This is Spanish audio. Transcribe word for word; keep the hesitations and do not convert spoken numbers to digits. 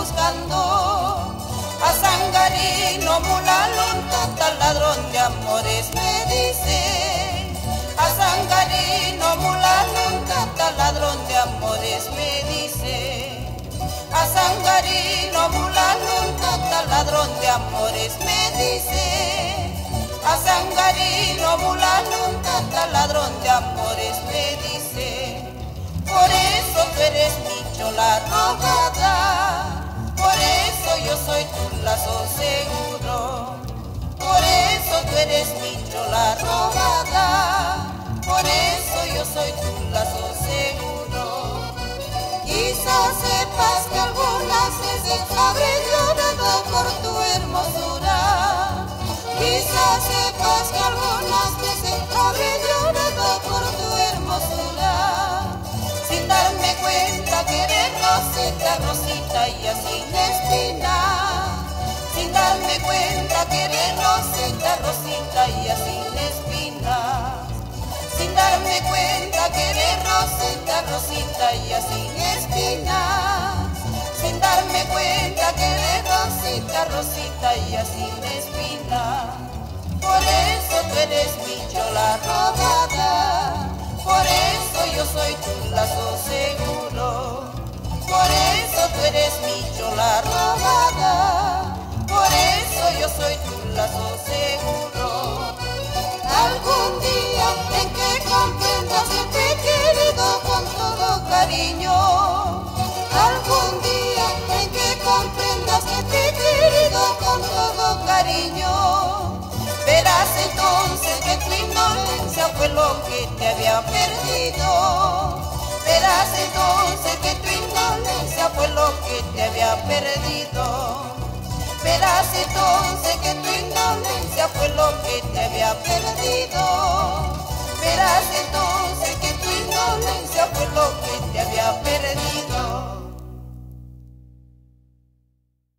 buscando. A Sangarino Mulalón, tal ladrón de amores me dice. A Sangarino Mulalón, tal ladrón de amores me dice. A Sangarino Mulalón, tal ladrón de amores me dice. A Sangarino Mulalón, tal ladrón de amores me dice. Por eso tú eres mi chola robada, por eso yo soy tu lazo seguro. Por eso tú eres mi chola robada, por eso yo soy tu lazo seguro. Quizás sepas que algunas veces habré llorado por tu hermosura. Quizás sepas que algunas veces habré llorado por tu hermosura. Sin darme cuenta que eres rosita, rosita y así sin espina. Sin darme cuenta que eres rosita, rosita y así sin espina. Sin darme cuenta que eres rosita, rosita y así sin espina. Sin darme cuenta que eres rosita, rosita y así sin espina. Por eso tú eres mi chola robada, por eso yo soy tu lazo seguro. Por eso tú eres mi chola robada, por eso yo soy tu lazo seguro. Algún día en que comprendas que te he querido con todo cariño. Algún día en que comprendas que te he querido con todo cariño. Verás entonces que tu inocencia fue lo que te había perdido. Verás entonces que tu inocencia fue lo que te había perdido. Verás entonces que tu inocencia fue lo que te había perdido. Verás entonces que tu inocencia fue lo que te había perdido.